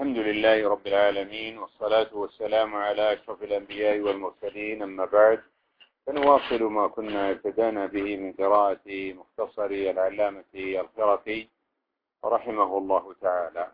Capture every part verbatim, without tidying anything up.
الحمد لله رب العالمين، والصلاة والسلام على أشرف الأنبياء والمرسلين، أما بعد، فنواصل ما كنا ابتدأنا به من قراءة مختصر العلامة الخرقي رحمه الله تعالى.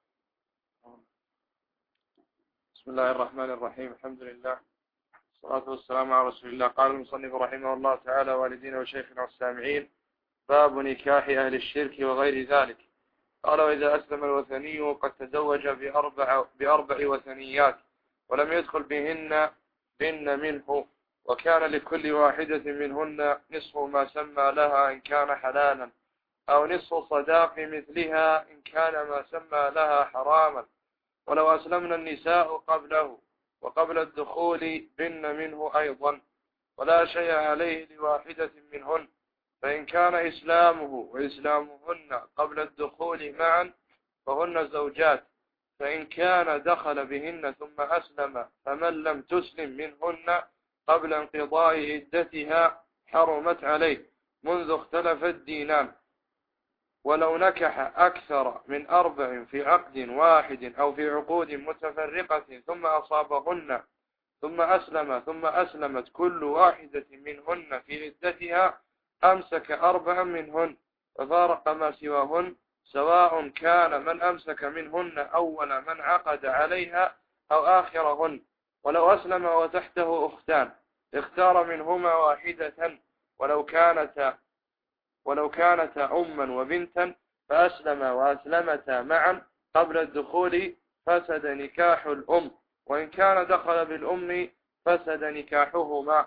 بسم الله الرحمن الرحيم. الحمد لله والصلاة والسلام على رسول الله. قال المصنف رحمه الله تعالى: والدين وشيخنا والسامعين، باب نكاح أهل الشرك وغير ذلك. قال: وإذا أسلم الوثني قد تزوج بأربع, بأربع وثنيات ولم يدخل بهن بن منه، وكان لكل واحدة منهن نصف ما سمى لها إن كان حلالا، أو نصف صداق مثلها إن كان ما سمى لها حراما، ولو أسلمنا النساء قبله وقبل الدخول بن منه أيضا، ولا شيء عليه لواحدة منهن، فإن كان إسلامه وإسلامهن قبل الدخول معا فهن زوجات، فإن كان دخل بهن ثم أسلم فمن لم تسلم منهن قبل انقضاء عدتها حرمت عليه منذ اختلف الدينان. ولو نكح أكثر من أربع في عقد واحد أو في عقود متفرقة ثم أصابهن ثم أسلم ثم أسلمت كل واحدة منهن في عدتها أمسك أربعا منهن وفارق ما سواهن، سواء كان من أمسك منهن أول من عقد عليها أو آخرهن. ولو أسلم وتحته أختان اختار منهما واحدة، ولو كانت ولو كانتا أما وبنتا فأسلم وأسلمتا معا قبل الدخول فسد نكاح الأم، وإن كان دخل بالأم فسد نكاحهما.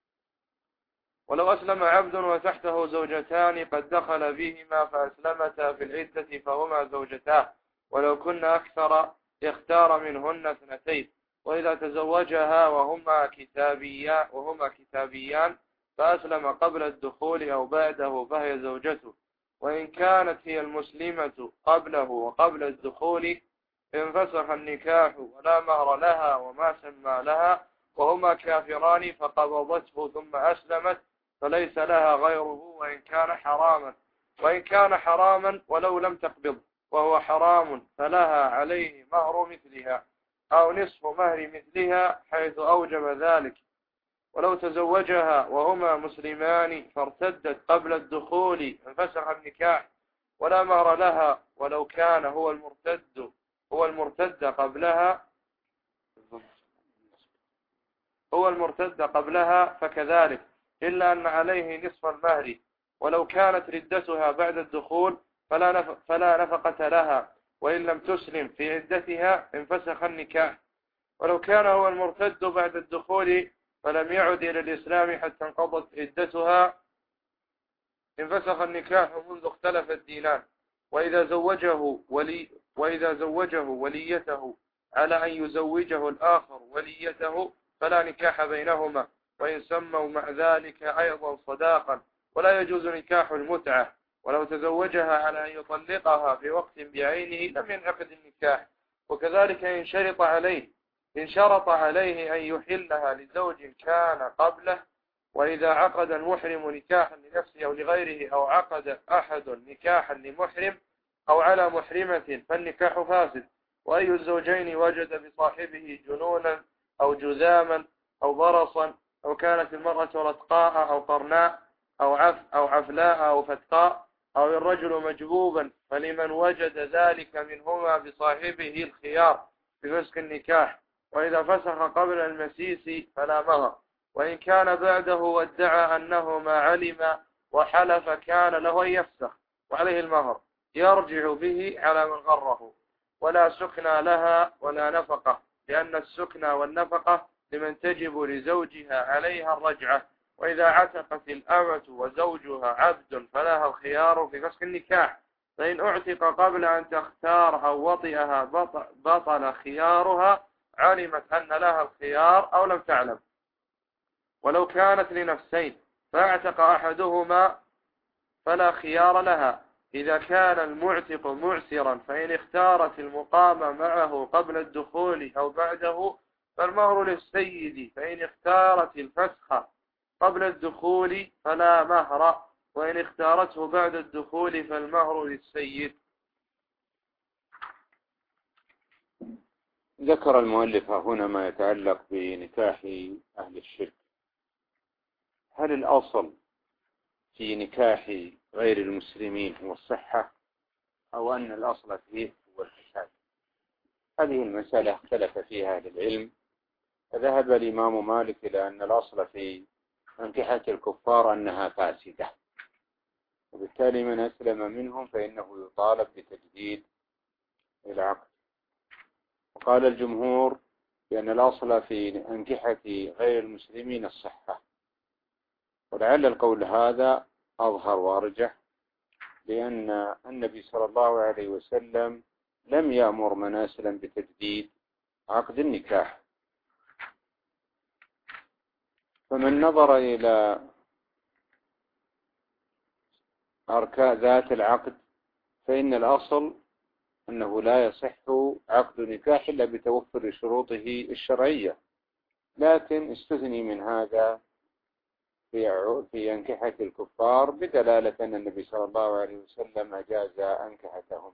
ولو أسلم عبد وتحته زوجتان قد دخل بهما فأسلمتا في العدة فهما زوجتاه، ولو كن أكثر اختار منهن اثنتين. وإذا تزوجها وهما كتابيان وهما كتابيان فأسلم قبل الدخول أو بعده فهي زوجته، وإن كانت هي المسلمة قبله وقبل الدخول انفسخ النكاح ولا مهر لها وما سمى لها، وهما كافران فقبضته ثم أسلمت فليس لها غيره وإن كان حراما، وإن كان حراما ولو لم تقبض وهو حرام فلها عليه مهر مثلها أو نصف مهر مثلها حيث أوجب ذلك. ولو تزوجها وهما مسلمان فارتدت قبل الدخول انفسخ النكاح ولا مهر لها، ولو كان هو المرتد هو المرتد قبلها هو المرتد قبلها فكذلك، إلا أن عليه نصف المهر. ولو كانت ردتها بعد الدخول فلا نف... فلا نفقة لها، وإن لم تسلم في عدتها انفسخ النكاح. ولو كان هو المرتد بعد الدخول فلم يعد إلى الإسلام حتى انقضت عدتها انفسخ النكاح منذ اختلف الدينان. وإذا زوجه ولي وإذا زوجه وليته على أن يزوجه الآخر وليته فلا نكاح بينهما، وإن سموا مع ذلك أيضا صداقا، ولا يجوز نكاح المتعة. ولو تزوجها على أن يطلقها في وقت بعينه لم ينعقد النكاح. وكذلك إن شرط عليه إن شرط عليه أن يحلها لزوج كان قبله. وإذا عقد المحرم نكاحا لنفسه أو لغيره، أو عقد أحد نكاحا لمحرم أو على محرمة فالنكاح فاسد. وأي الزوجين وجد بصاحبه جنونا أو جذاما أو برصا، أو كانت المرأة رتقاء أو قرناء أو عف أو عفلاء أو فتقاء، أو الرجل مجبوبا، فلمن وجد ذلك منهما بصاحبه الخيار بفسخ النكاح. وإذا فسخ قبل المسيس فلا مهر، وإن كان بعده وادعى أنه ما علم وحلف كان له أن يفسخ وعليه المهر يرجع به على من غره. ولا سكنى لها ولا نفقة، لأن السكنى والنفقة لمن تجب لزوجها عليها الرجعة. وإذا عتقت الأمة وزوجها عبد فلها الخيار في فسخ النكاح، فإن اعتق قبل أن تختار أو وطئها بطل خيارها، علمت أن لها الخيار أو لم تعلم. ولو كانت لنفسين فاعتق أحدهما فلا خيار لها إذا كان المعتق معسرا، فإن اختارت المقام معه قبل الدخول أو بعده فالمهر للسيد، فإن اختارت الفسخ قبل الدخول فلا مهر، وإن اختارته بعد الدخول فالمهر للسيد. ذكر المؤلف هنا ما يتعلق بنكاح أهل الشرك. هل الأصل في نكاح غير المسلمين هو الصحة أو أن الأصل فيه هو الفساد؟ هذه المسألة اختلف فيها أهل العلم، فذهب الإمام مالك إلى أن الأصل في أنكحة الكفار أنها فاسدة، وبالتالي من أسلم منهم فإنه يطالب بتجديد العقد. وقال الجمهور بأن الأصل في أنكحة غير المسلمين الصحة، ولعل القول هذا أظهر وأرجح، لأن النبي صلى الله عليه وسلم لم يأمر من أسلم بتجديد عقد النكاح. فمن نظر إلى أركان ذات العقد فإن الأصل أنه لا يصح عقد نكاح إلا بتوفر شروطه الشرعية، لكن استثني من هذا في في أنكحة الكفار بدلالة أن النبي صلى الله عليه وسلم أجاز أنكحتهم.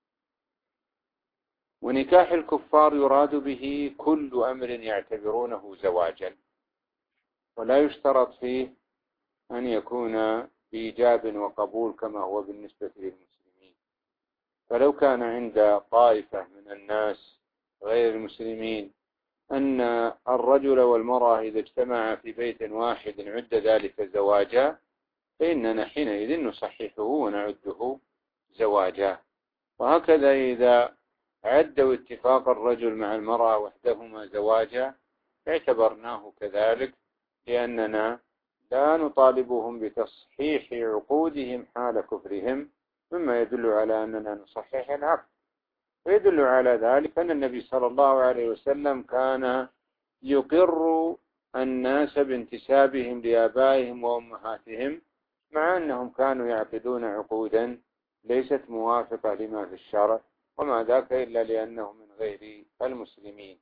ونكاح الكفار يراد به كل أمر يعتبرونه زواجا، ولا يشترط فيه أن يكون بإيجاب وقبول كما هو بالنسبة للمسلمين. فلو كان عند طائفة من الناس غير المسلمين أن الرجل والمرأة إذا اجتمعا في بيت واحد عد ذلك زواجا، فإننا حينئذ نصححه ونعده زواجا. وهكذا إذا عدوا اتفاق الرجل مع المرأة وحدهما زواجا اعتبرناه كذلك، لأننا لا نطالبهم بتصحيح عقودهم حال كفرهم، مما يدل على أننا نصحح العقد. ويدل على ذلك أن النبي صلى الله عليه وسلم كان يقر الناس بانتسابهم لآبائهم وأمهاتهم، مع أنهم كانوا يعقدون عقودا ليست موافقة لما في الشرع، وما ذاك إلا لأنهم من غير المسلمين.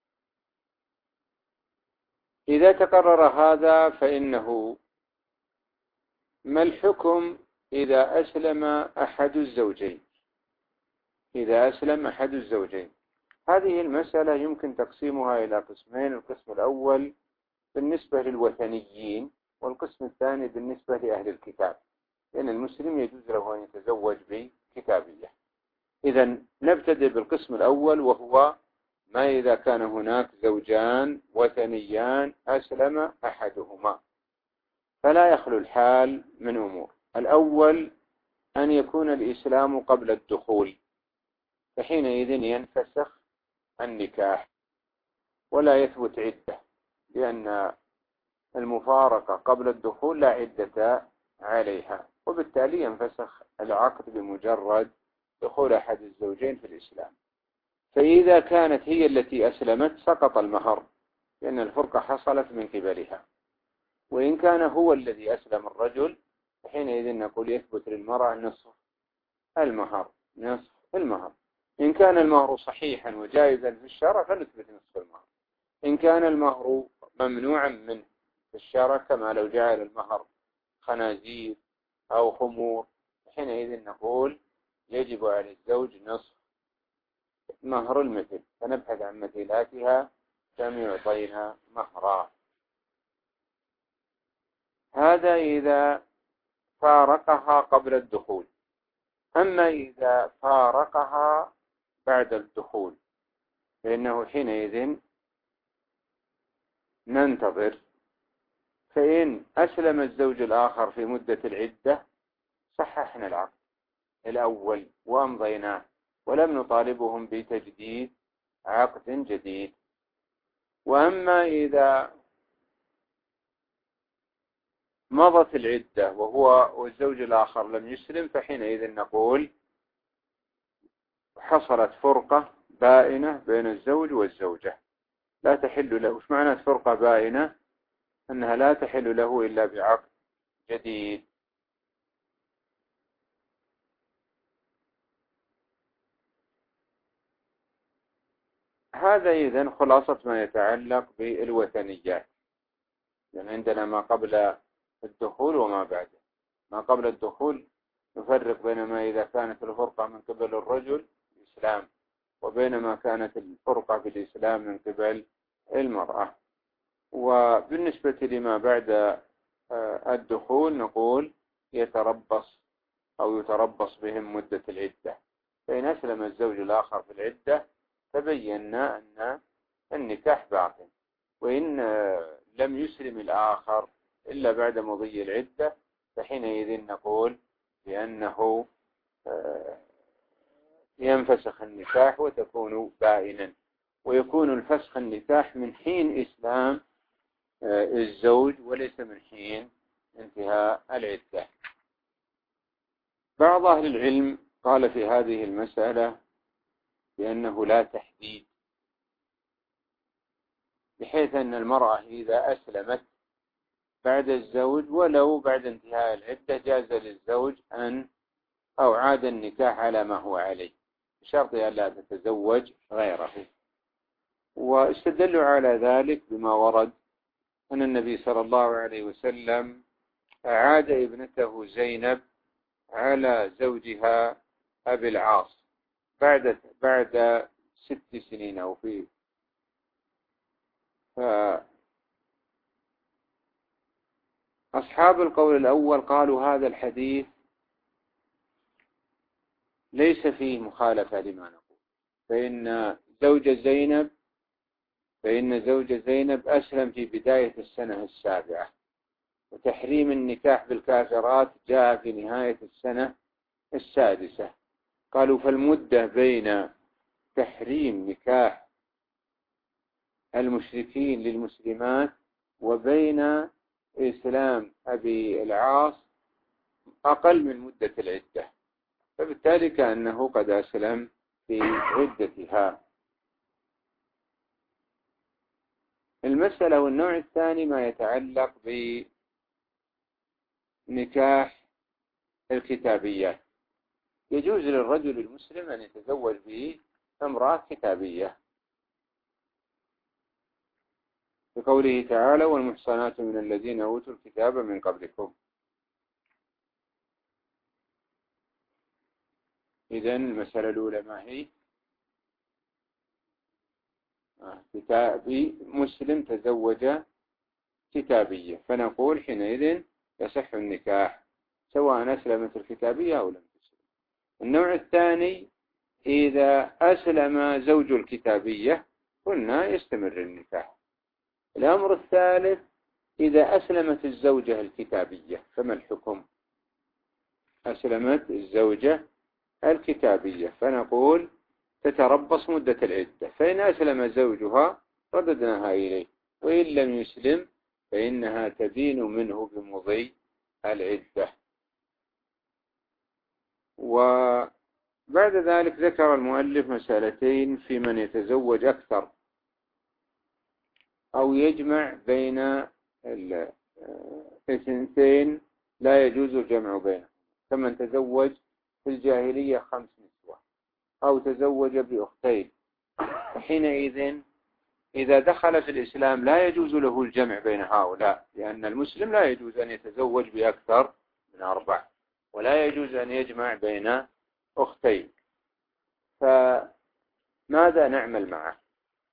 إذا تقرر هذا فإنه ما الحكم إذا أسلم أحد الزوجين؟ إذا أسلم أحد الزوجين، هذه المسألة يمكن تقسيمها إلى قسمين. القسم الأول بالنسبة للوثنيين، والقسم الثاني بالنسبة لأهل الكتاب، لأن المسلم يجوز له أن يتزوج بكتابية. إذن نبتدئ بالقسم الأول، وهو ما إذا كان هناك زوجان وثنيان أسلم أحدهما، فلا يخلو الحال من أمور. الأول أن يكون الإسلام قبل الدخول، فحينئذ ينفسخ النكاح ولا يثبت عدة، لأن المفارقة قبل الدخول لا عدة عليها، وبالتالي ينفسخ العقد بمجرد دخول أحد الزوجين في الإسلام. فإذا كانت هي التي أسلمت سقط المهر، لأن الفرقة حصلت من قبلها. وإن كان هو الذي أسلم الرجل فحينئذ نقول يثبت للمرأة نصف المهر، نصف المهر. إن كان المهر صحيحا وجائزا في الشرع فنثبت نصف المهر. إن كان المهر ممنوعا منه في الشرع، كما لو جعل المهر خنازير أو خمور، حينئذ نقول يجب على الزوج نصف مهر المثل، فنبحث عن مثيلاتها كم يعطينا مهرا. هذا إذا فارقها قبل الدخول. أما إذا فارقها بعد الدخول فإنه حينئذ ننتظر، فإن أسلم الزوج الآخر في مدة العدة صححنا العقد الأول وأمضيناه، ولم نطالبهم بتجديد عقد جديد. وأما إذا مضت العدة وهو والزوج الآخر لم يسلم، فحينئذ نقول حصلت فرقة بائنة بين الزوج والزوجة لا تحل له. وش معنى فرقة بائنة؟ أنها لا تحل له إلا بعقد جديد. هذا إذن خلاصة ما يتعلق بالوثنيات. يعني عندنا ما قبل الدخول وما بعده. ما قبل الدخول نفرق بين ما إذا كانت الفرقة من قبل الرجل الإسلام وبينما كانت الفرقة في الإسلام من قبل المرأة. وبالنسبة لما بعد الدخول نقول يتربص أو يتربص بهم مدة العدة، فإن أسلم الزوج الآخر في العدة تبينا أن النكاح باق، وإن لم يسلم الآخر إلا بعد مضي العدة فحينئذ نقول بأنه ينفسخ النكاح وتكون بائنا، ويكون الفسخ النكاح من حين إسلام الزوج وليس من حين انتهاء العدة. بعض أهل العلم قال في هذه المسألة بأنه لا تحديد، بحيث أن المرأة إذا أسلمت بعد الزوج ولو بعد انتهاء العدة جاز للزوج أن أو عاد النكاح على ما هو عليه بشرط أن لا تتزوج غيره. واستدلوا على ذلك بما ورد أن النبي صلى الله عليه وسلم أعاد ابنته زينب على زوجها أبي العاص بعد بعد ست سنين أو في أصحاب القول الأول قالوا هذا الحديث ليس فيه مخالفة لما نقول، فإن زوج زينب فإن زوج زينب أسلم في بداية السنة السابعة، وتحريم النكاح بالكافرات جاء في نهاية السنة السادسة. قالوا فالمدة بين تحريم نكاح المشركين للمسلمات وبين إسلام أبي العاص أقل من مدة العدة، فبالتالي كأنه قد أسلم في عدتها. المسألة والنوع الثاني ما يتعلق بنكاح الكتابيات. يجوز للرجل المسلم أن يتزوج بامرأة كتابية بقوله تعالى والمحصنات من الذين أوتوا الكتاب من قبلكم. إذن المسألة الأولى ما هي؟ كتابي مسلم تزوج كتابية، فنقول حينئذ يصح النكاح سواء أسلمت الكتابية أو لم تسلم. النوع الثاني إذا أسلم زوج الكتابية قلنا يستمر النكاح. الأمر الثالث إذا أسلمت الزوجة الكتابية فما الحكم؟ أسلمت الزوجة الكتابية فنقول تتربص مدة العدة، فإن أسلم زوجها رددناها إليه، وإن لم يسلم فإنها تدين منه بمضي العدة. وبعد ذلك ذكر المؤلف مسألتين في من يتزوج أكثر أو يجمع بين الاثنتين لا يجوز الجمع بينهم، كمن تزوج في الجاهلية خمس نسوة أو تزوج بأختين، فحينئذ إذا دخل في الإسلام لا يجوز له الجمع بين هؤلاء، لأن المسلم لا يجوز أن يتزوج بأكثر من أربع، ولا يجوز أن يجمع بين أختين. فماذا نعمل معه؟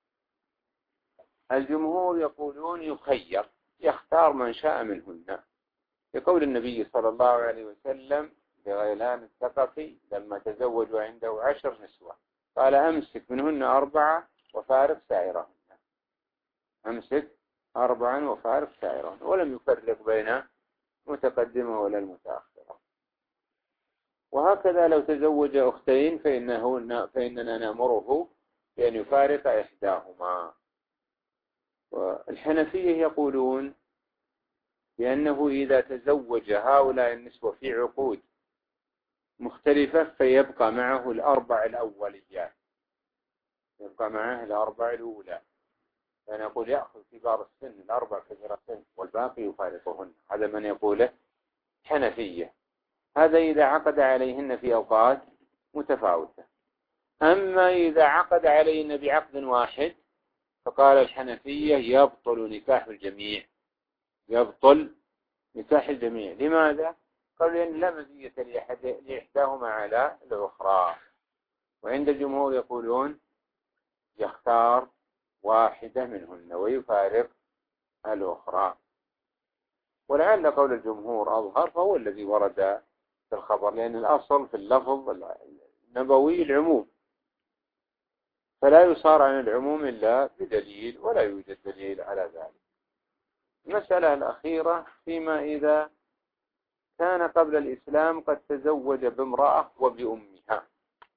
الجمهور يقولون يخير، يختار من شاء منهن، يقول النبي صلى الله عليه وسلم لغيلان الثقفي لما تزوجوا عنده عشر نسوة قال أمسك منهن أربعة وفارق سائرهن، أمسك أربعا وفارق سائرهن، ولم يفرق بين متقدمة ولا المتأخرة. وهكذا لو تزوج أختين فإنه فإننا نأمره بأن يفارق إحداهما. والحنفية يقولون بأنه إذا تزوج هؤلاء النسوة في عقود مختلفة فيبقى معه الأربع الأوليات، يبقى معه الأربع الأولى، فنقول يأخذ كبار السن الأربع كبار السن والباقي يفارقهن. هذا من يقوله حنفية، هذا إذا عقد عليهن في أوقات متفاوتة. أما إذا عقد عليهن بعقد واحد فقال الحنفية يبطل نكاح الجميع، يبطل نكاح الجميع. لماذا؟ قالوا لأن لا مزية لإحداهما على الأخرى، وعند الجمهور يقولون يختار واحدة منهن ويفارق الأخرى. ولعل قول الجمهور أظهر، فهو الذي ورد في الخبر، لأن الأصل في اللفظ النبوي العموم، فلا يصار عن العموم إلا بدليل، ولا يوجد دليل على ذلك. المسألة الأخيرة فيما إذا كان قبل الإسلام قد تزوج بامرأة وبأمها،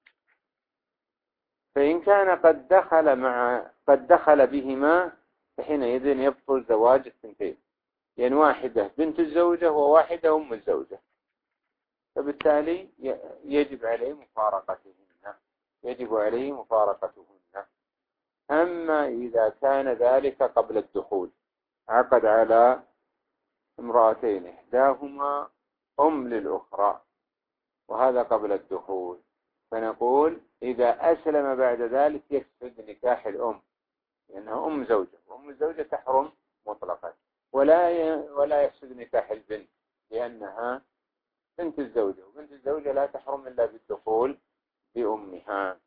فإن كان قد دخل مع قد دخل بهما فحينئذ يبطل زواج الثنتين، يعني واحدة بنت الزوجة وواحدة أم الزوجة، فبالتالي يجب عليه مفارقتهن يجب عليه مفارقتهن. أما إذا كان ذلك قبل الدخول، عقد على امرأتين إحداهما أم للأخرى، وهذا قبل الدخول، فنقول إذا أسلم بعد ذلك يفسد نكاح الأم، لأنها أم زوجة، وأم الزوجة تحرم مطلقا، ولا ولا يفسد نكاح البنت لأنها بنت الزوجة، وبنت الزوجة لا تحرم إلا بالدخول بأمها.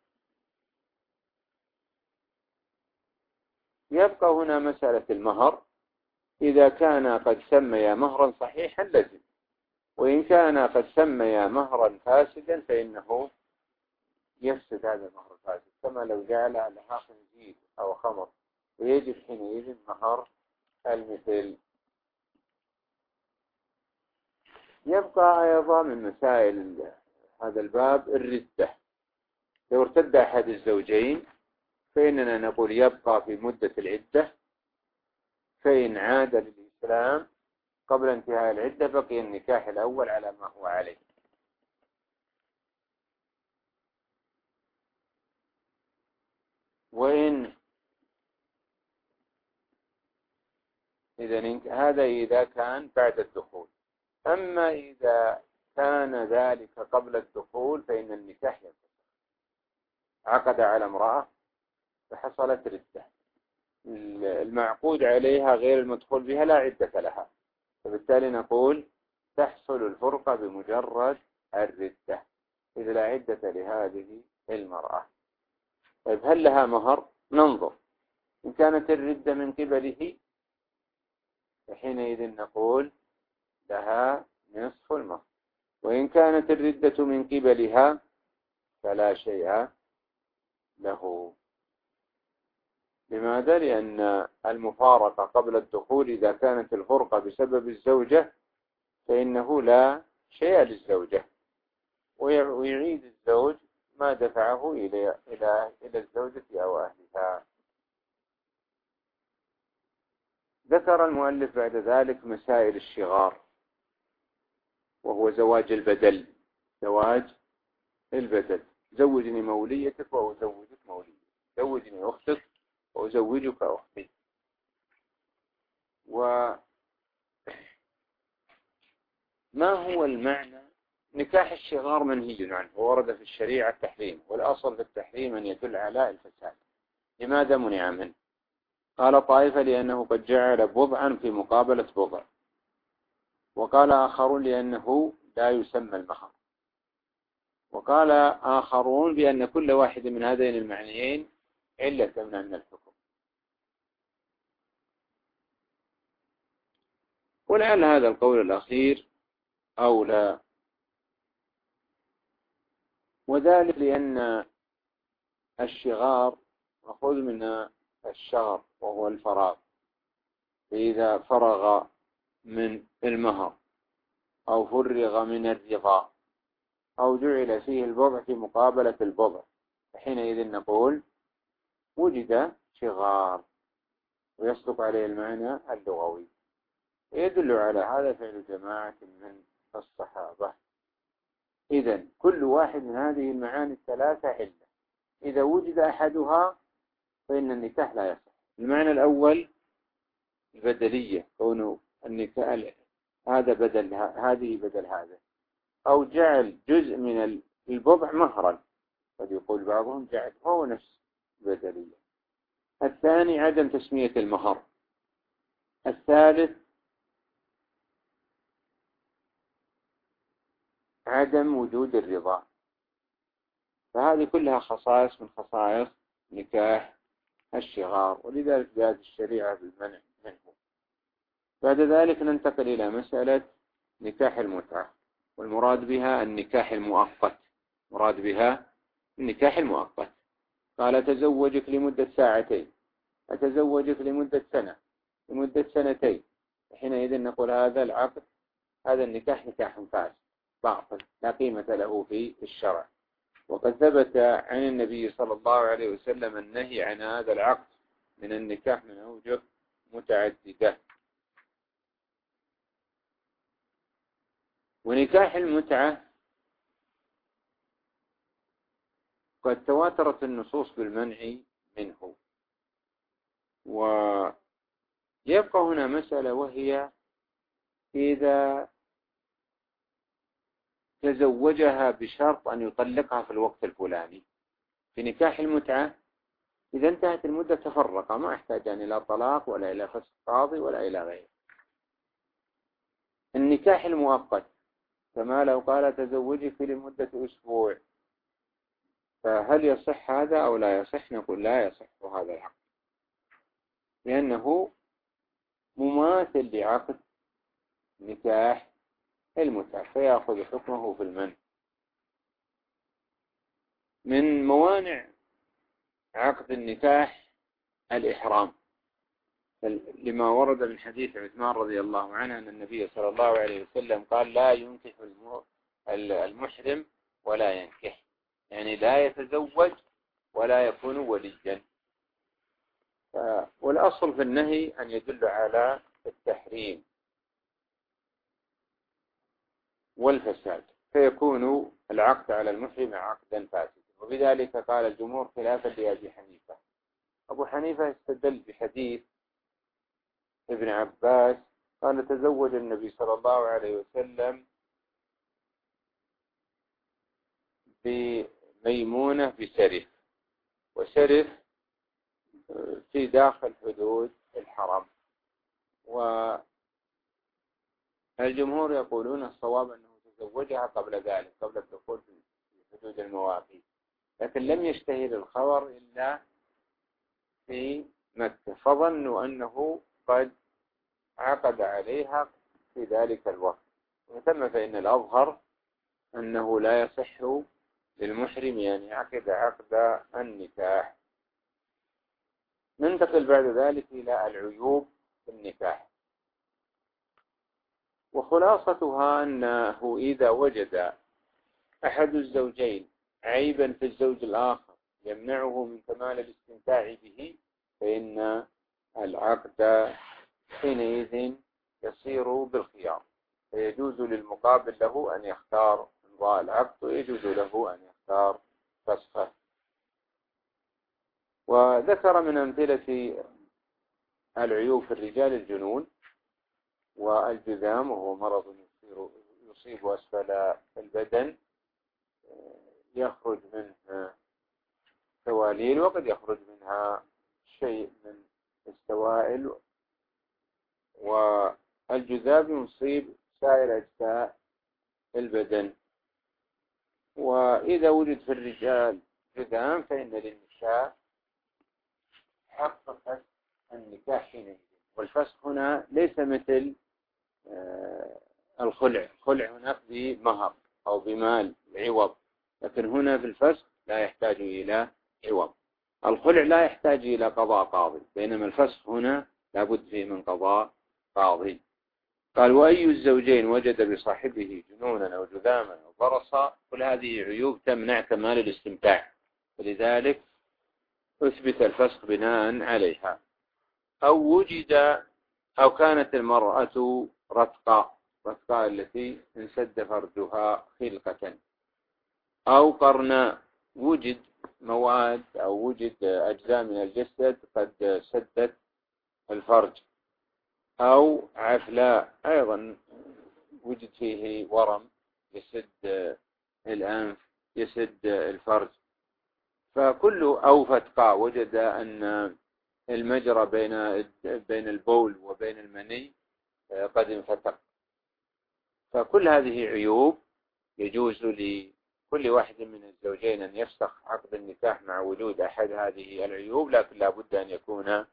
يبقى هنا مسألة المهر، إذا كان قد سمي مهرا صحيحا لزم، وإن كان قد سمي مهرا فاسدا فإنه يفسد هذا المهر الفاسد، كما لو جعل لها خنزير أو خمر، ويجب حينئذ مهر المثل. يبقى أيضا من مسائل هذا الباب الردة. لو ارتد أحد الزوجين فإننا نقول يبقى في مدة العدة، فإن عاد للإسلام قبل انتهاء العدة بقي النكاح الأول على ما هو عليه. وإن إذن هذا إذا كان بعد الدخول. أما إذا كان ذلك قبل الدخول فإن النكاح ينفسخ. عقد على امرأة فحصلت ردة، المعقود عليها غير المدخول بها لا عدة لها، فبالتالي نقول تحصل الفرقة بمجرد الردة، إذ لا عدة لهذه المرأة. طيب هل لها مهر؟ ننظر. إن كانت الردة من قبله فحينئذ نقول لها نصف المهر، وإن كانت الردة من قبلها فلا شيء له. لماذا؟ لأن المفارقة قبل الدخول إذا كانت الفرقة بسبب الزوجة فإنه لا شيء للزوجة، ويعيد الزوج ما دفعه إلى إلى إلى الزوجة أو أهلها. ذكر المؤلف بعد ذلك مسائل الشغار، وهو زواج البدل. زواج البدل، زوجني موليتك وأزوجك موليتك، زوجني أختك وأزوجك أختي. وما هو المعنى؟ نكاح الشغار منهي عنه، وورد في الشريعة التحريم، والأصل في التحريم أن يدل على الفساد. لماذا منع منه؟ قال طائفة لأنه قد جعل بضعا في مقابلة بضع، وقال آخرون لأنه لا يسمى المهر، وقال آخرون بأن كل واحد من هذين المعنيين علة تمنع من الحكم. ولعل هذا القول الأخير أولى، وذلك لأن الشغار مأخوذ من الشغر وهو الفراغ، فإذا فرغ من المهر أو فرغ من الرضا أو جعل فيه البضع في مقابلة البضع فحينئذ نقول وجد شغار، ويصدق عليه المعنى اللغوي. يدل على هذا فعل جماعة من الصحابة. إذن كل واحد من هذه المعاني الثلاثة علة، إذا وجد أحدها فإن النكاح لا يصح. المعنى الأول البدلية، كونه النكاح هذا بدل هذه بدل هذا، أو جعل جزء من البضع مهرا، قد يقول بعضهم جعل هو نفس بدلية. الثاني عدم تسمية المهر. الثالث عدم وجود الرضا. فهذه كلها خصائص من خصائص نكاح الشغار، ولذلك جاءت الشريعة بالمنع منه. بعد ذلك ننتقل إلى مسألة نكاح المتعة، والمراد بها النكاح المؤقت. مراد بها النكاح المؤقت. قال أتزوجك لمدة ساعتين، أتزوجك لمدة سنة، لمدة سنتين، حينئذ نقول هذا العقد، هذا النكاح نكاح فاسد باطل لا قيمة له في الشرع. وقد ثبت عن النبي صلى الله عليه وسلم النهي عن هذا العقد من النكاح من أوجه متعددة. ونكاح المتعة قد تواترت النصوص بالمنع منه. ويبقى هنا مسألة، وهي إذا تزوجها بشرط أن يطلقها في الوقت الفلاني. في نكاح المتعة إذا انتهت المدة تفرق، ما احتاجان إلى طلاق ولا إلى فسخ قاضي ولا إلى غيره. النكاح المؤقت كما لو قال تزوجك لمدة أسبوع، فهل يصح هذا أو لا يصح؟ نقول لا يصح هذا العقد، لأنه مماثل لعقد نكاح المتعة، فيأخذ حكمه في المنع. من موانع عقد النكاح الإحرام، لما ورد من حديث عثمان رضي الله عنه أن النبي صلى الله عليه وسلم قال لا ينكح المحرم ولا ينكح، يعني لا يتزوج ولا يكون وليا. والأصل في النهي أن يدل على التحريم والفساد، فيكون العقد على المحرم عقدا فاسدا. وبذلك قال الجمهور خلافا لأبي حنيفة. أبو حنيفة استدل بحديث ابن عباس قال تزوج النبي صلى الله عليه وسلم بميمونة بسرف، وسرف في داخل حدود الحرم. والجمهور يقولون الصواب أنه تزوجها قبل ذلك، قبل الدخول في حدود المواقيت، لكن لم يشتهر الخبر إلا في مكة، فظنوا أنه قد عقد عليها في ذلك الوقت. وثم فإن الأظهر أنه لا يصح للمحرم أن يعقد عقد النكاح. ننتقل بعد ذلك إلى العيوب في النكاح، وخلاصتها أنه إذا وجد أحد الزوجين عيبا في الزوج الآخر يمنعه من كمال الاستمتاع به، فإن العقد حينئذ يصير بالخيار، فيجوز للمقابل له أن يختار امضاء العقد، ويجوز له أن يختار فسخه. وذكر من أمثلة العيوب في الرجال الجنون والجذام، وهو مرض يصيب أسفل البدن، يخرج منه سواليل وقد يخرج منها شيء من السوائل. والجذام يصيب سائر أجزاء البدن. وإذا وجد في الرجال جذام فإن للنساء حق فسخ النكاح حينئذ. والفسخ هنا ليس مثل الخلع، الخلع هناك بمهر أو بمال عوض، لكن هنا في الفسخ لا يحتاج إلى عوض. الخلع لا يحتاج إلى قضاء قاضي، بينما الفسخ هنا لابد فيه من قضاء قاضي. قال وأي الزوجين وجد بصاحبه جنونا أو جذاما أو برصا، كل هذه عيوب تمنع كمال الاستمتاع، ولذلك أثبت الفسخ بناء عليها. أو وجد أو كانت المرأة رتقاء، رتقاء التي انسد فرجها خلقة، أو قرناء، وجد مواد أو وجد أجزاء من الجسد قد سدت الفرج، أو عفلاء أيضا وجد فيه ورم يسد الأنف يسد الفرج. فكل أو فتقاء وجد أن المجرى بين بين البول وبين المني قد انفتق. فكل هذه عيوب يجوز كل واحد من الزوجين أن يفسخ عقد النكاح مع وجود أحد هذه العيوب، لكن لا بد أن يكون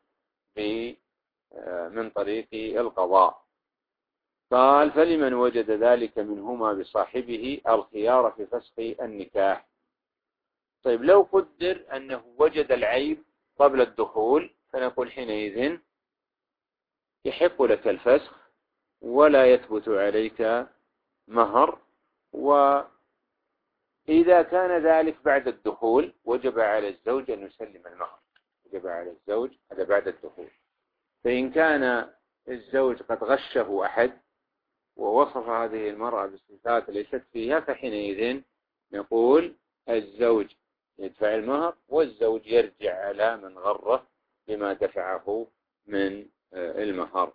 من طريق القضاء. قال فلمن وجد ذلك منهما بصاحبه الخيار في فسخ النكاح. طيب لو قدر أنه وجد العيب قبل الدخول، فنقول حينئذ يحق لك الفسخ ولا يثبت عليك مهر. وإذا كان ذلك بعد الدخول وجب على الزوج أن يسلم المهر، وجب على الزوج هذا بعد الدخول. فإن كان الزوج قد غشه أحد ووصف هذه المرأة بصفات ليست فيها، فحينئذ نقول الزوج يدفع المهر والزوج يرجع على من غره بما دفعه من المهر.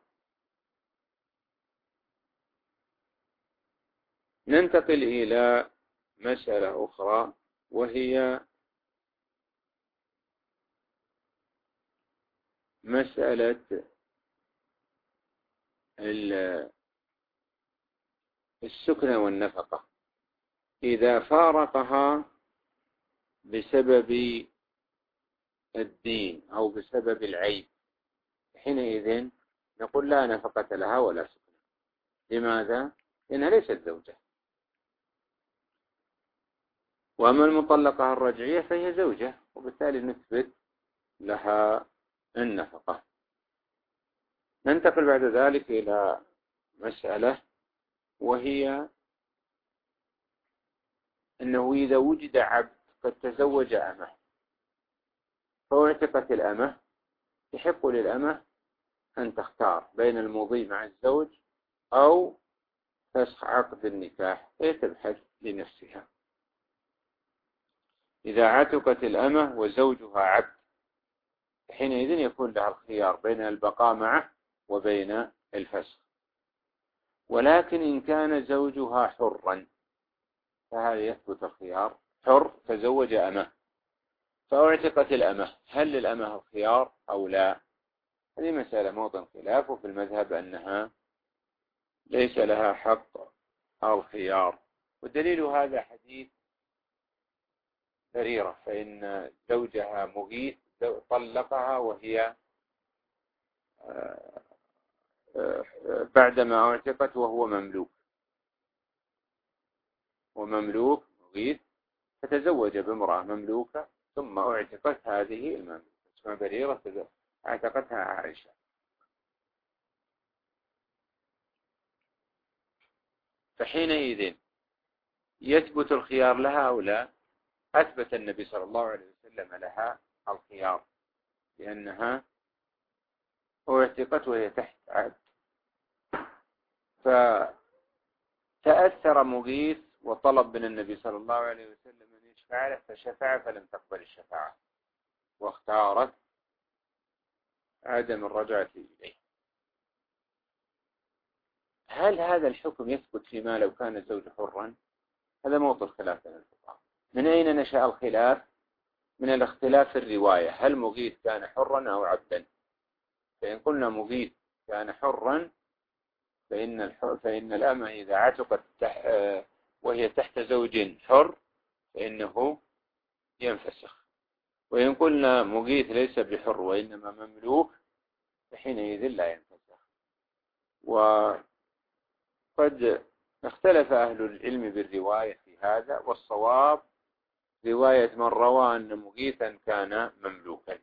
ننتقل إلى مسألة أخرى، وهي مسألة السكنة والنفقة. إذا فارقها بسبب الدين أو بسبب العيب، حينئذ نقول لا نفقة لها ولا سكنة. لماذا؟ لأنها ليست زوجة. وأما المطلقة الرجعية فهي زوجة، وبالتالي نثبت لها النفقة. ننتقل بعد ذلك إلى مسألة، وهي أنه إذا وجد عبد قد تزوج أمه فاعتقت الأمة، يحق للأمة أن تختار بين المضي مع الزوج أو فسخ عقد النكاح، تبحث لنفسها. إذا عتقت الأمة وزوجها عبد، حينئذ يكون لها الخيار بين البقاء معه وبين الفسخ. ولكن إن كان زوجها حرا فهذا يثبت الخيار. حر تزوج أمه فاعتقت الأمة، هل للأمة الخيار أو لا؟ هذه مسألة موطن خلاف، وفي المذهب أنها ليس لها حق الخيار. والدليل هذا حديث بريرة، فإن زوجها مغيث طلقها وهي بعدما اعتقت وهو مملوك، ومملوك مغيث فتزوج بامرأة مملوكة ثم اعتقت هذه المملوكة، اسمها بريرة، اعتقتها عائشة. فحينئذ يثبت الخيار لها أو لا؟ أثبت النبي صلى الله عليه وسلم لها الخيار، لأنها اعتقت وهي تحت عبد. فتأثر مغيث وطلب من النبي صلى الله عليه وسلم أن يشفع له، فشفع فلم تقبل الشفاعة واختارت عدم الرجعة إليه. هل هذا الحكم يثبت فيما لو كان الزوج حرا؟ هذا موطن خلاف بين الفقهاء. من أين نشأ الخلاف؟ من الاختلاف في الرواية، هل مغيث كان حرا أو عبدا؟ فإن قلنا مغيث كان حرا فإن الحر فإن الأمة إذا عتقت تح وهي تحت زوج حر فإنه ينفسخ. وإن قلنا مغيث ليس بحر وإنما مملوك فحينئذ لا ينفسخ. وقد اختلف أهل العلم بالرواية في هذا، والصواب رواية من روى أن مغيثا كان مملوكا.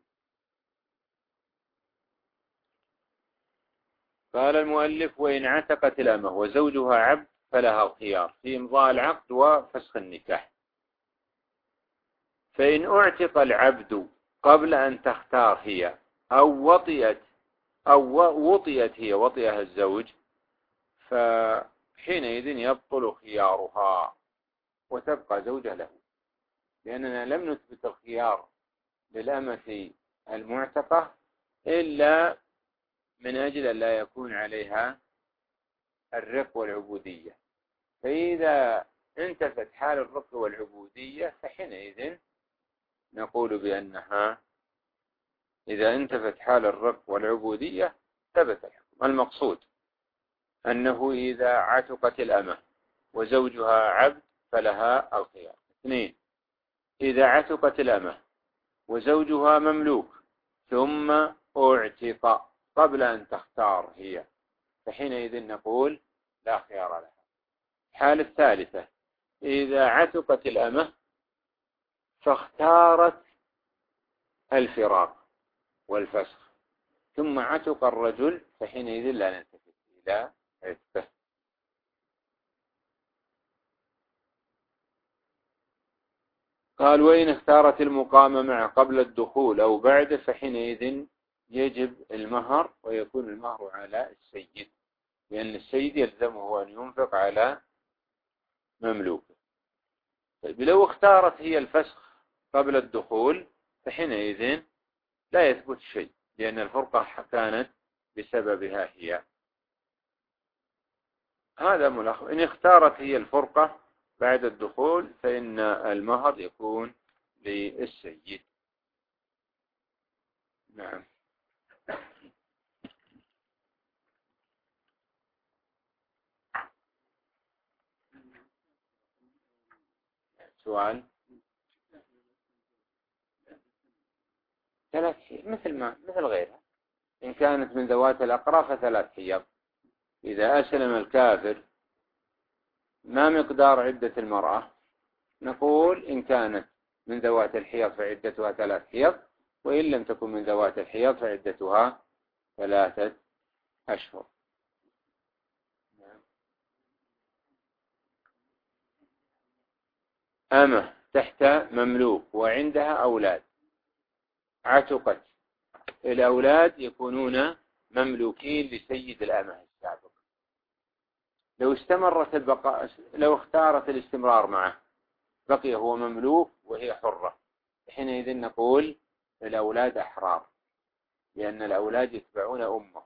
قال المؤلف وإن عتقت الأمة وزوجها عبد فلها الخيار في إمضاء العقد وفسخ النكاح. فإن اعتق العبد قبل أن تختار هي أو وطئت أو وطئت هي وطئها الزوج، فحينئذ يبطل خيارها وتبقى زوجة له، لأننا لم نثبت الخيار للأمة المعتقة إلا من أجل أن لا يكون عليها الرق والعبودية. فإذا انتفت حال الرق والعبودية فحينئذ نقول بأنها إذا انتفت حال الرق والعبودية ثبت الحكم. المقصود أنه إذا عتقت الأمة وزوجها عبد فلها الخيار. اثنين، إذا عتقت الأمة وزوجها مملوك ثم اعتق قبل أن تختار هي، فحينئذ نقول لا خيار لها. الحالة الثالثة، إذا عتقت الأمة فاختارت الفراق والفسخ ثم عتق الرجل، فحينئذ لا نلتفت إلى عتقه. قال وإن اختارت المقام معه قبل الدخول أو بعد فحينئذ يجب المهر، ويكون المهر على السيد، لأن السيد يلزمه أن ينفق على مملوكه. طيب لو اختارت هي الفسخ قبل الدخول فحينئذ لا يثبت شيء، لأن الفرقة كانت بسببها هي. هذا ملخص. إن اختارت هي الفرقة بعد الدخول فإن المهر يكون للسيد. نعم. سؤال ثلاث حيض مثل ما مثل غيرها. إن كانت من ذوات الأقرى فثلاث حيض. إذا أسلم الكافر ما مقدار عدة المرأة؟ نقول إن كانت من ذوات الحيض فعدتها ثلاث حيض، وإن لم تكن من ذوات الحيض فعدتها ثلاثة أشهر. أمة تحت مملوك وعندها أولاد، عتقت، الأولاد يكونون مملوكين لسيد الأمة السابق. لو استمرت البقاء، لو اختارت الاستمرار معه بقي هو مملوك وهي حرة، حينئذ نقول الأولاد أحرار، لأن الأولاد يتبعون أمهم.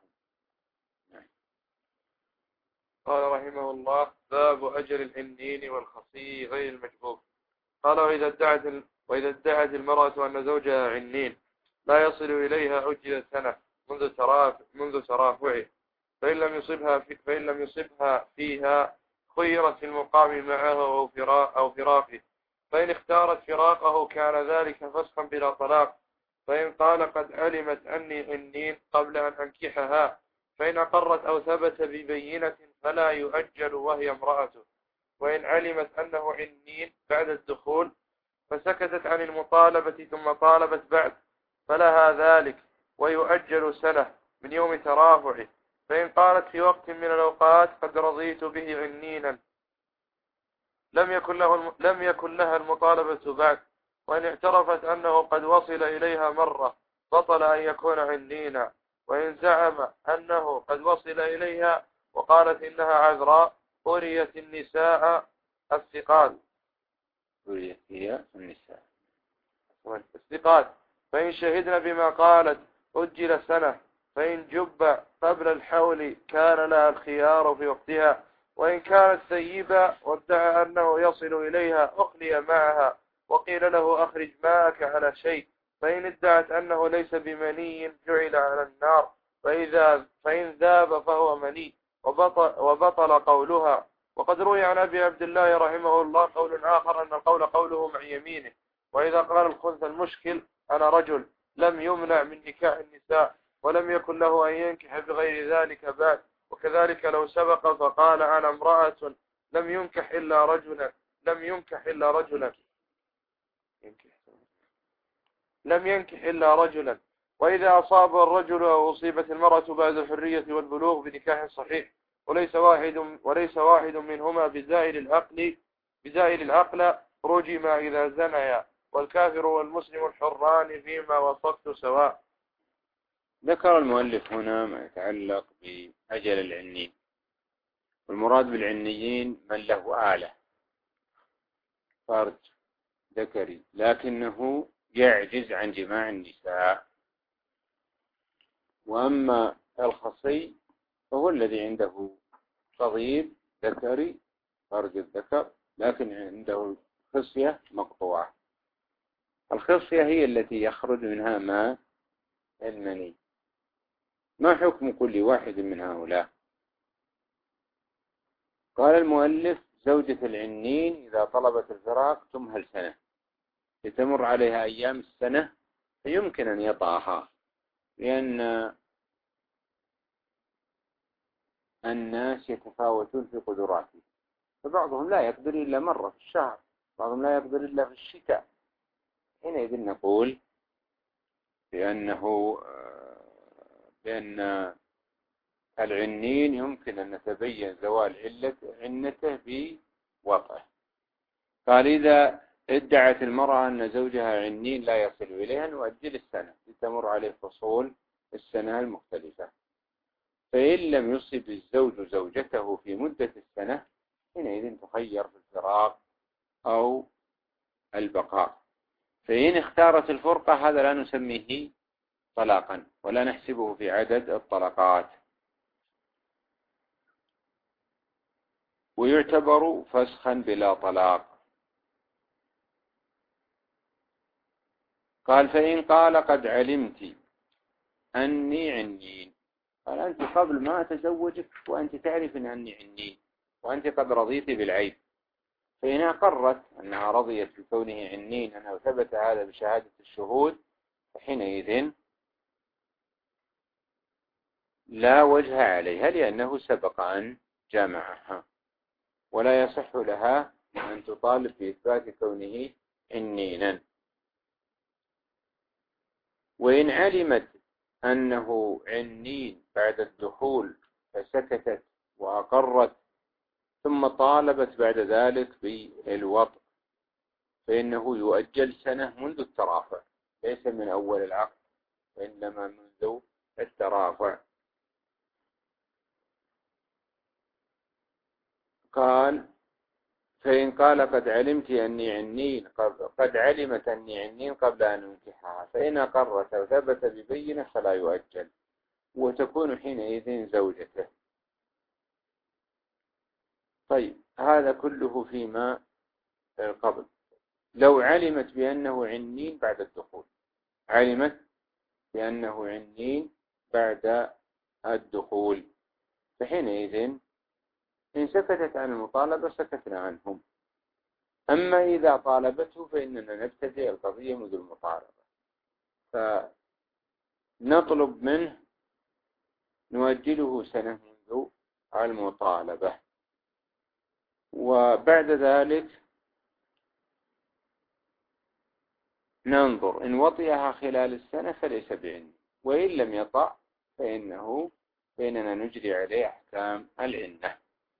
قال رحمه الله: باب أجر العنين والخصي غير المجبوب. قال: وإذا ادعت وإذا ادعت المرأة أن زوجها عنين لا يصل إليها أجل سنة منذ تراف منذ ترافعه، فإن لم يصبها في فإن لم يصبها فيها خيرت في المقام معه أو فراق أو فراقه، فإن اختارت فراقه كان ذلك فسخا بلا طلاق. فإن قال قد علمت أني عنين قبل أن أنكحها، فإن أقرت أو ثبت ببينة فلا يؤجل وهي امرأته. وإن علمت أنه عنين بعد الدخول فسكتت عن المطالبة ثم طالبت بعد فلها ذلك، ويؤجل سنة من يوم ترافعه. فإن قالت في وقت من الأوقات قد رضيت به عنينا لم يكن له لم يكن لها المطالبة بعد، وإن اعترفت أنه قد وصل إليها مرة بطل أن يكون عنينا. وإن زعم أنه قد وصل إليها وقالت إنها عذراء أريت النساء الثقات أريت هي النساء الثقات فإن شهدنا بما قالت أجل سنة. فإن جب قبل الحول كان لها الخيار في وقتها. وإن كانت ثيبة وادعى أنه يصل إليها أخلي معها وقيل له أخرج ماءك على شيء، فإن ادعت أنه ليس بمني جعل على النار، فإذا فإن ذاب فهو مني وبطل, وبطل قولها. وقد روي عن أبي عبد الله رحمه الله قول آخر أن القول قوله مع يمينه. وإذا قال الخنثى المشكل أنا رجل لم يمنع من نكاح النساء ولم يكن له أن ينكح بغير ذلك بعد. وكذلك لو سبق فقال أنا امرأة لم ينكح إلا رجلا لم ينكح إلا رجلا لم ينكح إلا رجلا. وإذا أصاب الرجل أو أصيبت المرأة بعد الحرية والبلوغ بنكاح صحيح وليس واحد وليس واحد منهما بزائل العقل بزائل العقل رجم إذا زنيا، والكافر والمسلم الحران فيما وصفت سواء. ذكر المؤلف هنا ما يتعلق بأجل العنين، والمراد بالعنيين من له آلة فرج ذكري لكنه يعجز عن جماع النساء. وأما الخصي فهو الذي عنده صغير ذكري فرج الذكر لكن عنده خصية مقطوعة. الخصية هي التي يخرج منها ماء المني. ما حكم كل واحد من هؤلاء؟ قال المؤلف زوجة العنين إذا طلبت الفراق تمهل سنة، لتمر عليها أيام السنة فيمكن أن يطأها، لأن الناس يتفاوتون في قدراتهم، فبعضهم لا يقدر إلا مرة في الشهر، بعضهم لا يقدر إلا في الشتاء. حينئذ نقول بأنه بأن العنين يمكن أن نتبين زوال علة عنته بوضعه. قال إذا ادعت المرأة أن زوجها عنين لا يصل إليها نؤجل السنة لتمر عليه فصول السنة المختلفة. فإن لم يصب الزوج زوجته في مدة السنة حينئذ تخير في الفراق أو البقاء. فإن اختارت الفرقة هذا لا نسميه طلاقا ولا نحسبه في عدد الطلقات، ويعتبر فسخا بلا طلاق. قال فإن قال قد علمت أني عنين، قال أنت قبل ما أتزوجك وأنت تعرف أني عنين وأنت قد رضيت بالعيب، فإن أقرت أنها رضيت بكونه عنين أنه وثبت هذا بشهادة الشهود فحينئذ لا وجه عليها لأنه سبق أن جامعها، ولا يصح لها أن تطالب بإثبات كونه عنينا. وإن علمت أنه عنين بعد الدخول فسكتت وأقرت ثم طالبت بعد ذلك بالوطء فإنه يؤجل سنة منذ الترافع، ليس من أول العقد وإنما منذ الترافع. قال فإن قال قد علمت أني عنين قد علمت أني عنين قبل أن أنكحها، فإن أقرت وثبت ببينة فلا يؤجل وتكون حينئذ زوجته. طيب هذا كله فيما قبل. لو علمت بأنه عنين بعد الدخول، علمت بأنه عنين بعد الدخول فحينئذ إن سكتت عن المطالبة سكتنا عنهم. أما إذا طالبته فإننا نبتدئ القضية منذ المطالبة، فنطلب منه نؤجله سنة منذ المطالبة، وبعد ذلك ننظر إن وطئها خلال السنة فليس بعنين، وإن لم يطأ فإنه فإننا نجري عليه أحكام العنة.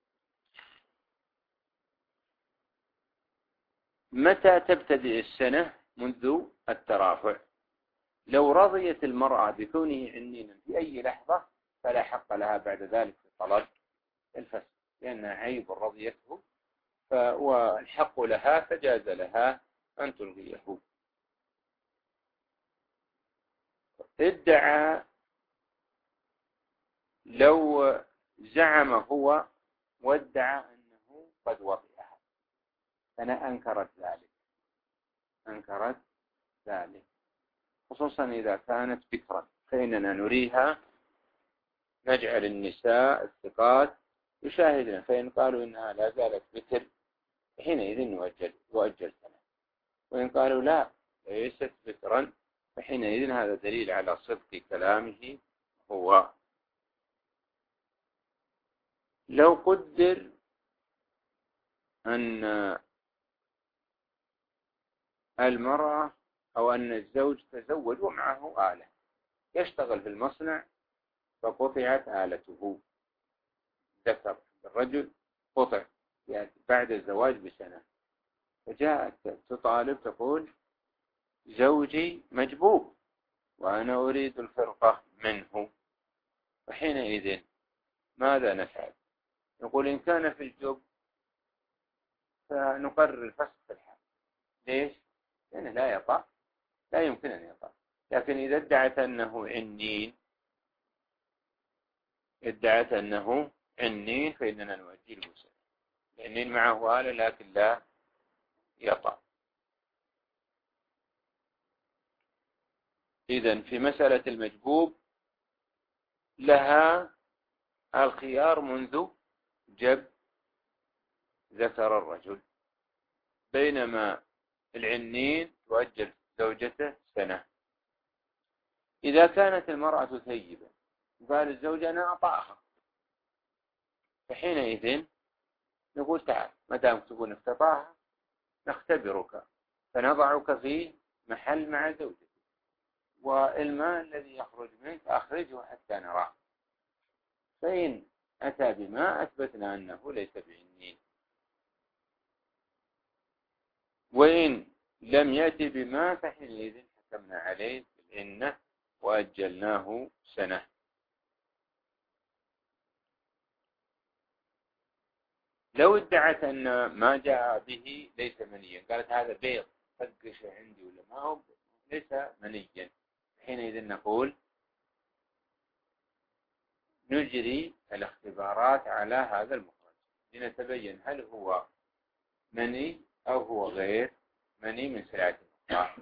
متى تبتدئ السنة؟ منذ الترافع. لو رضيت المرأة بكونه عنينا في أي لحظة فلا حق لها بعد ذلك في طلب الفسخ، لأنها عيب رضيته والحق لها فجاز لها أن تلغيه. ادعى لو زعم هو وادعى أنه قد وطئها فأنا أنكرت ذلك أنكرت ذلك خصوصا إذا كانت بكرا، فإننا نريها نجعل النساء الثقات يشاهدنا، فإن قالوا إنها لا زالت بكر حينئذ نؤجل وأجل سنة، وإن قالوا لا ليست بكرا فحينئذ هذا دليل على صدق كلامه هو. لو قدر أن المرأة أو أن الزوج تزوج ومعه آلة يشتغل في المصنع فقطعت آلته، ذكر الرجل قطع يعني بعد الزواج بسنة، فجاءت تطالب تقول زوجي مجبوب وأنا أريد الفرقة منه، فحينئذ ماذا نفعل؟ نقول إن كان في الجب فنقرر الفسخ في الحال. ليش؟ لأنه لا يطأ، لا يمكن أن يطأ. لكن إذا ادعت أنه عنين ادعت أنه عنين فإننا نؤجله سنة، عنين معه آلة لكن لا يطأ. إذن في مسألة المجبوب لها الخيار منذ جب ذكر الرجل، بينما العنين تؤجل زوجته سنة. إذا كانت المرأة ثيبة قال الزوج أنا أطأها، فحينئذ نقول تعال ما دام تقول افتطاها نختبرك، فنضعك في محل مع زوجك، والماء الذي يخرج منك أخرجه حتى نراه، فإن أتى بماء أثبتنا أنه ليس بعنين، وإن لم يأتي بماء فحينئذ حكمنا عليه بالعنة وأجلناه سنة. لو ادعت أن ما جاء به ليس منيا، قالت هذا بيض فقش عندي ولا ما هو ليس منيا، حينئذ نقول نجري الاختبارات على هذا المخرج لنتبين هل هو مني أو هو غير مني من سلعة المختار.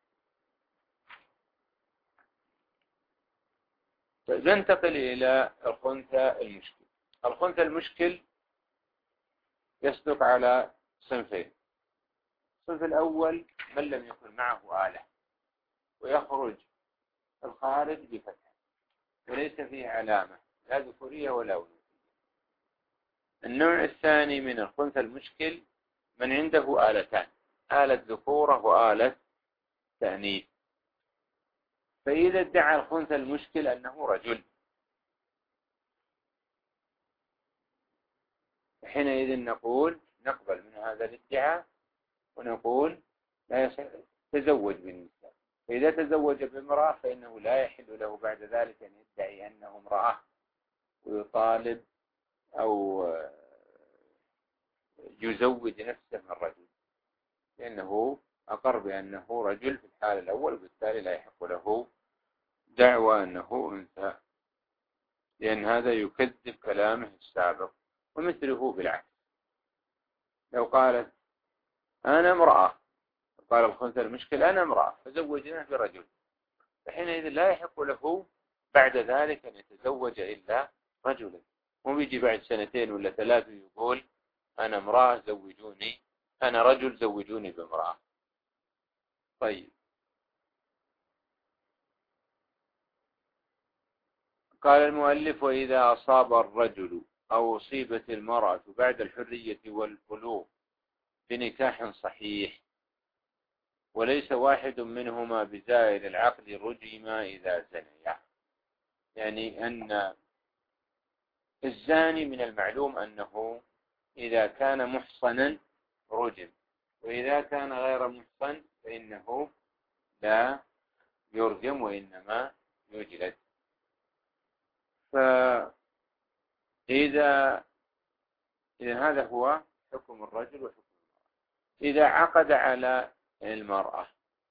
ننتقل إلى الخنثى المشكل. الخنثى المشكل يصدق على صنفين. الصنف الأول من لم يكن معه آلة ويخرج الخارج بفتح وليس فيه علامة لا ذكورية ولا أنوثية. النوع الثاني من الخنثى المشكل من عنده آلتان، آلة ذكورة وآلة تأنيث، فإذا ادعى الخنثى المشكل أنه رجل حينئذ نقول نقبل من هذا الادعاء ونقول لا يصح تزوج بالنساء. فإذا تزوج بامرأة فإنه لا يحل له بعد ذلك أن يدعي أنه امرأة ويطالب أو يزوج نفسه من رجل، لأنه أقر بأنه رجل في الحال الأول، وبالتالي لا يحق له دعوى أنه أنثى، لأن هذا يكذب كلامه السابق. ومثله بالعكس، لو قالت أنا امرأة قال الخنثى المشكل أنا امرأة فزوجنا برجل، فحينئذ لا يحق له بعد ذلك أن يتزوج إلا رجلا، ويجي بعد سنتين ولا ثلاثة يقول أنا امرأة زوجوني، أنا رجل زوجوني بامرأة. طيب، قال المؤلف وإذا أصاب الرجل أو أصيبت المرأة بعد الحرية والبلوغ بنكاح صحيح وليس واحد منهما بزائل العقل رجما إذا زنيا، يعني أن الزاني من المعلوم أنه إذا كان محصنا رجم، وإذا كان غير محصن فإنه لا يرجم وإنما يجلد. فإذا إذا هذا هو حكم الرجل وحكم المرأة. إذا عقد على المرأة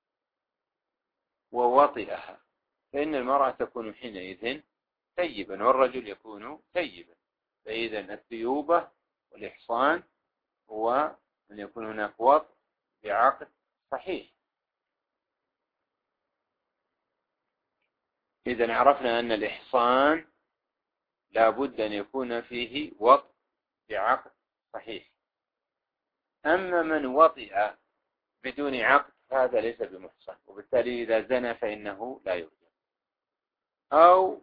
ووطئها فإن المرأة تكون حينئذ ثيبا والرجل يكون ثيبا. فإذا الثيوبة والإحصان هو أن يكون هناك وطء بعقد صحيح. إذا عرفنا أن الإحصان لا بد أن يكون فيه وطء بعقد صحيح. أما من وطئ بدون عقد هذا ليس بمحصن، وبالتالي إذا زنى فإنه لا يرجم. أو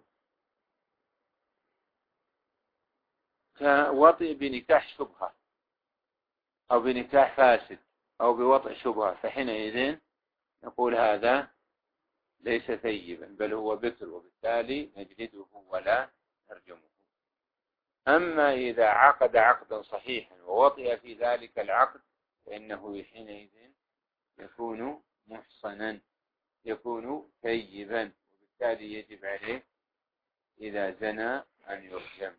كوطئ بنكاح شبهة أو بنكاح فاسد أو بوطئ شبهة، فحينئذ نقول هذا ليس ثيبا بل هو بكر، وبالتالي نجلده ولا نرجمه. أما إذا عقد عقدا صحيحا ووطئ في ذلك العقد فإنه حينئذ يكون محصنا يكون ثيبا، وبالتالي يجب عليه إذا زنى أن يرجم.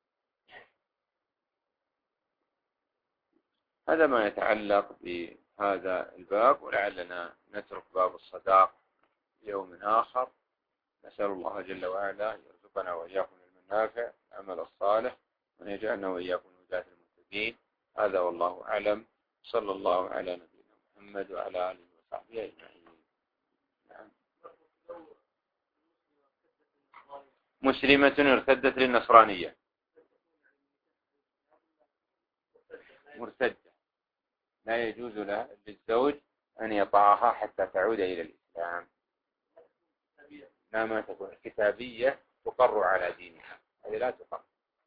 هذا ما يتعلق بهذا الباب، ولعلنا نترك باب الصداق يوم آخر. نسأل الله جل وعلا يرزقنا وإياكم العلم النافع العمل الصالح، وأن يجعلنا وإياكم هداة المهتدين. هذا والله أعلم. صلى الله على نبينا محمد وعلى آله وصحبه أجمعين. نعم. مسلمة ارتدت للنصرانية، مرتدة لا يجوز له للزوج أن يطاعها حتى تعود إلى الإسلام. لا ما تكون كتابية تقر على دينها، هذه لا تقر،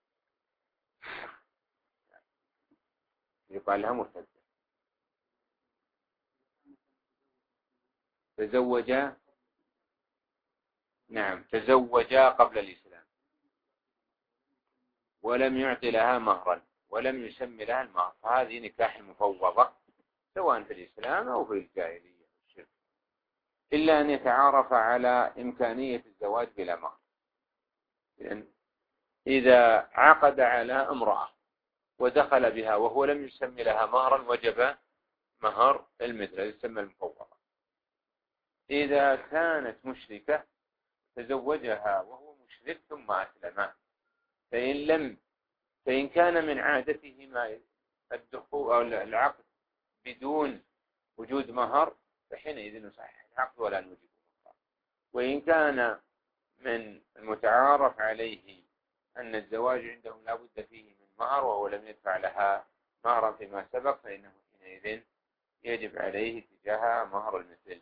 يقال لها مرتدة. تزوجا، نعم تزوجا قبل الإسلام ولم يعطي لها مهرا ولم يسمي لها المهر، فهذه نكاح المفوضة سواء في الإسلام أو في الجاهلية الشرك، إلا أن يتعارف على إمكانية الزواج بلا مهر. لأن إذا عقد على امرأة ودخل بها وهو لم يسمي لها مهرا وجب مهر المثل يسمى المفوضة. إذا كانت مشركة تزوجها وهو مشرك ثم أسلم، فإن لم فإن كان من عادتهما الدخول أو العقد بدون وجود مهر فحينئذ نصحح العقد ولا نوجب مهرا. وإن كان من المتعارف عليه أن الزواج عندهم لا بد فيه من مهر وهو لم يدفع لها مهرا فيما سبق، فإنه حينئذ يجب عليه تجاهها مهر المثل.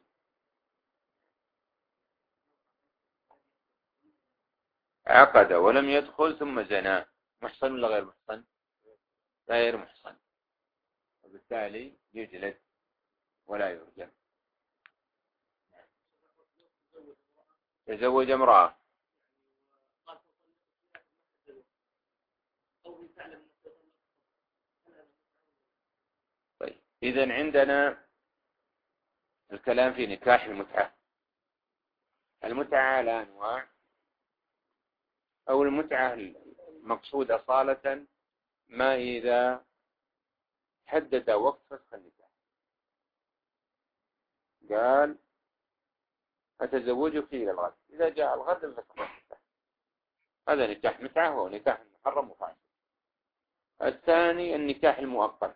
عقد ولم يدخل ثم زنا، محصن ولا غير محصن؟ غير محصن، وبالتالي يجلد ولا يرجم. تزوج امرأة طيب، إذن عندنا الكلام في نكاح المتعة. المتعة على أنواع، أو المتعة المقصودة صالة ما إذا حدد وقت فسخ النكاح، قال أتزوجك إلى الغد، إذا جاء الغد انفسخ النكاح، هذا نكاح متعة وهو نكاح محرم وفاسد. الثاني النكاح المؤقت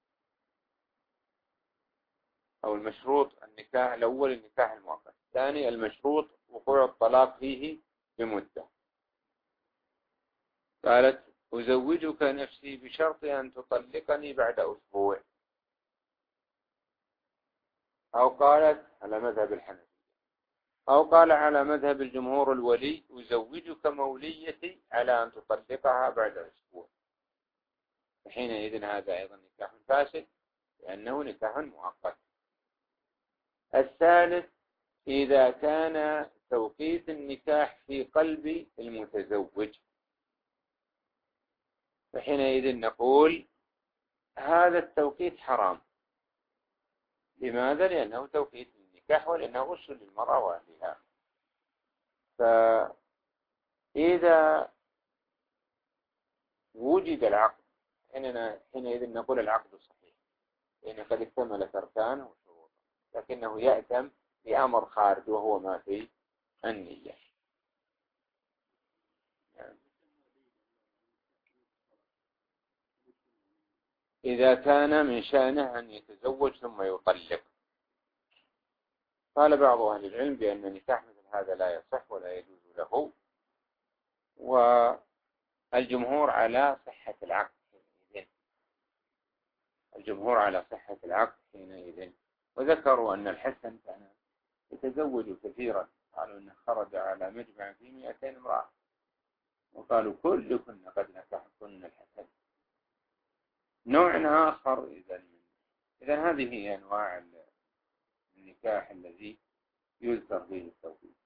أو المشروط، النكاح الأول النكاح المؤقت، الثاني المشروط وقوع الطلاق فيه بمدة. قالت أزوجك نفسي بشرط أن تطلقني بعد أسبوع، أو قالت على مذهب الحنفي، أو قال على مذهب الجمهور الولي أزوجك موليتي على أن تطلقها بعد أسبوع، حينئذ هذا أيضا نكاح فاسد لأنه نكاح مؤقت. الثالث إذا كان توقيت النكاح في قلب المتزوج، فحينئذ نقول هذا التوقيت حرام. لماذا؟ لأنه توقيت النكاح ولأنه غش للمرأة وأهلها. فإذا وجد العقد حينئذ نقول العقد صحيح، لأنه قد اكتملت أركانه وشروطه، لكنه يأتم بأمر خارج وهو ما في النية. يعني إذا كان من شأنه أن يتزوج ثم يطلق، قال بعض أهل العلم بأن نكاح مثل هذا لا يصح ولا يجوز له، والجمهور على صحة العقد حينئذ، الجمهور على صحة العقد حينئذ. وذكروا أن الحسن كان يتزوج كثيرا، قالوا أنه خرج على مجمع في مئتين امرأة، وقالوا كلكن قد نكحكن الحسن. نوع آخر إذا إذا هذه هي أنواع النكاح الذي يذكر فيه التوحيد.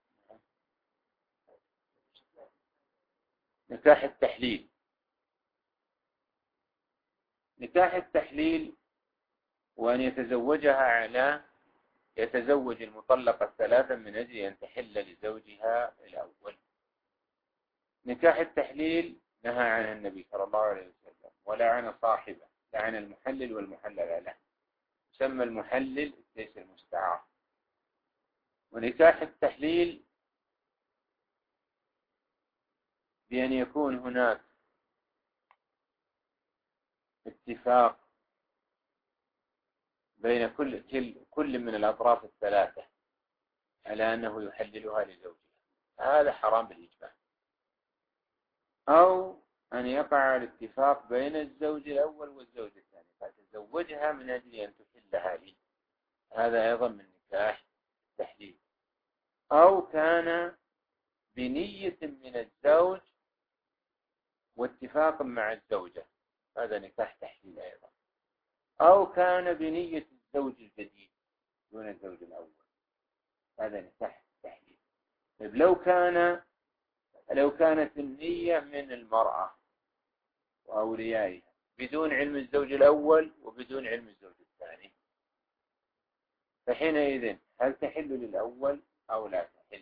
نكاح التحليل. نكاح التحليل وأن يتزوجها على يتزوج المطلقة الثلاثة من أجل أن تحل لزوجها الأول. نكاح التحليل نهى عنه النبي صلى الله عليه وسلم ولعن صاحبه، لعن المحلل والمحلل له، يسمى المحلل ليس المستعار. ونكاح التحليل بأن يكون هناك اتفاق بين كل كل من الأطراف الثلاثة على أنه يحللها لزوجها، هذا حرام بالإجماع. أو أن يقع الاتفاق بين الزوج الأول والزوج الثاني، تزوجها من أجل أن تحلها لي، هذا أيضا من نكاح تحليل. أو كان بنية من الزوج واتفاق مع الزوجة، هذا نكاح تحليل أيضا. أو كان بنية الزوج الجديد دون الزوج الأول، هذا نكاح تحليل. لو كان لو كانت النية من المرأة وأوليائها بدون علم الزوج الأول وبدون علم الزوج الثاني، فحينئذ هل تحل للأول أو لا تحل؟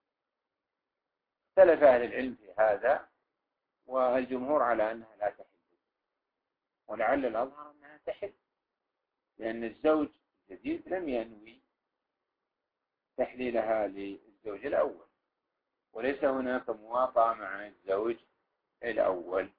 اختلف أهل العلم في هذا، والجمهور على أنها لا تحل، ولعل الأظهر أنها تحل، لأن الزوج الجديد لم ينوي تحليلها للزوج الأول، وليس هناك موافقة مع الزوج الأول،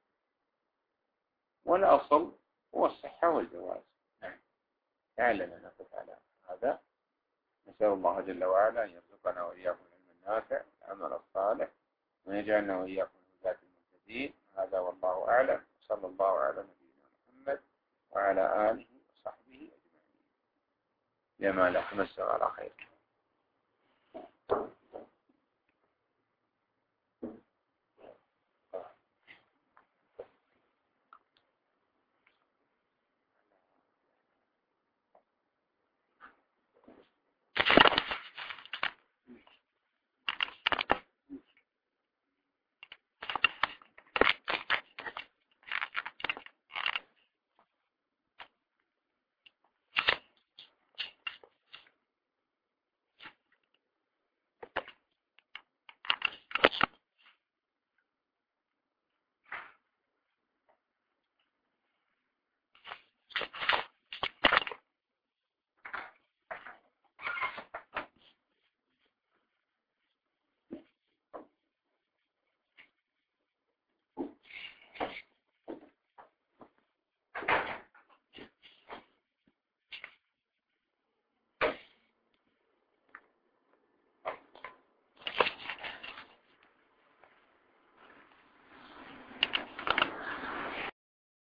والأصل هو الصحة والجواز. نعم، لعلنا نقف على هذا. نسأل الله جل وعلا أن يرزقنا وإياكم العلم النافع والعمل الصالح، ويجعلنا وإياكم هداة المهتدين. هذا والله أعلم، صلى الله على نبينا محمد وعلى آله وصحبه أجمعين. جمال أحمد على خير.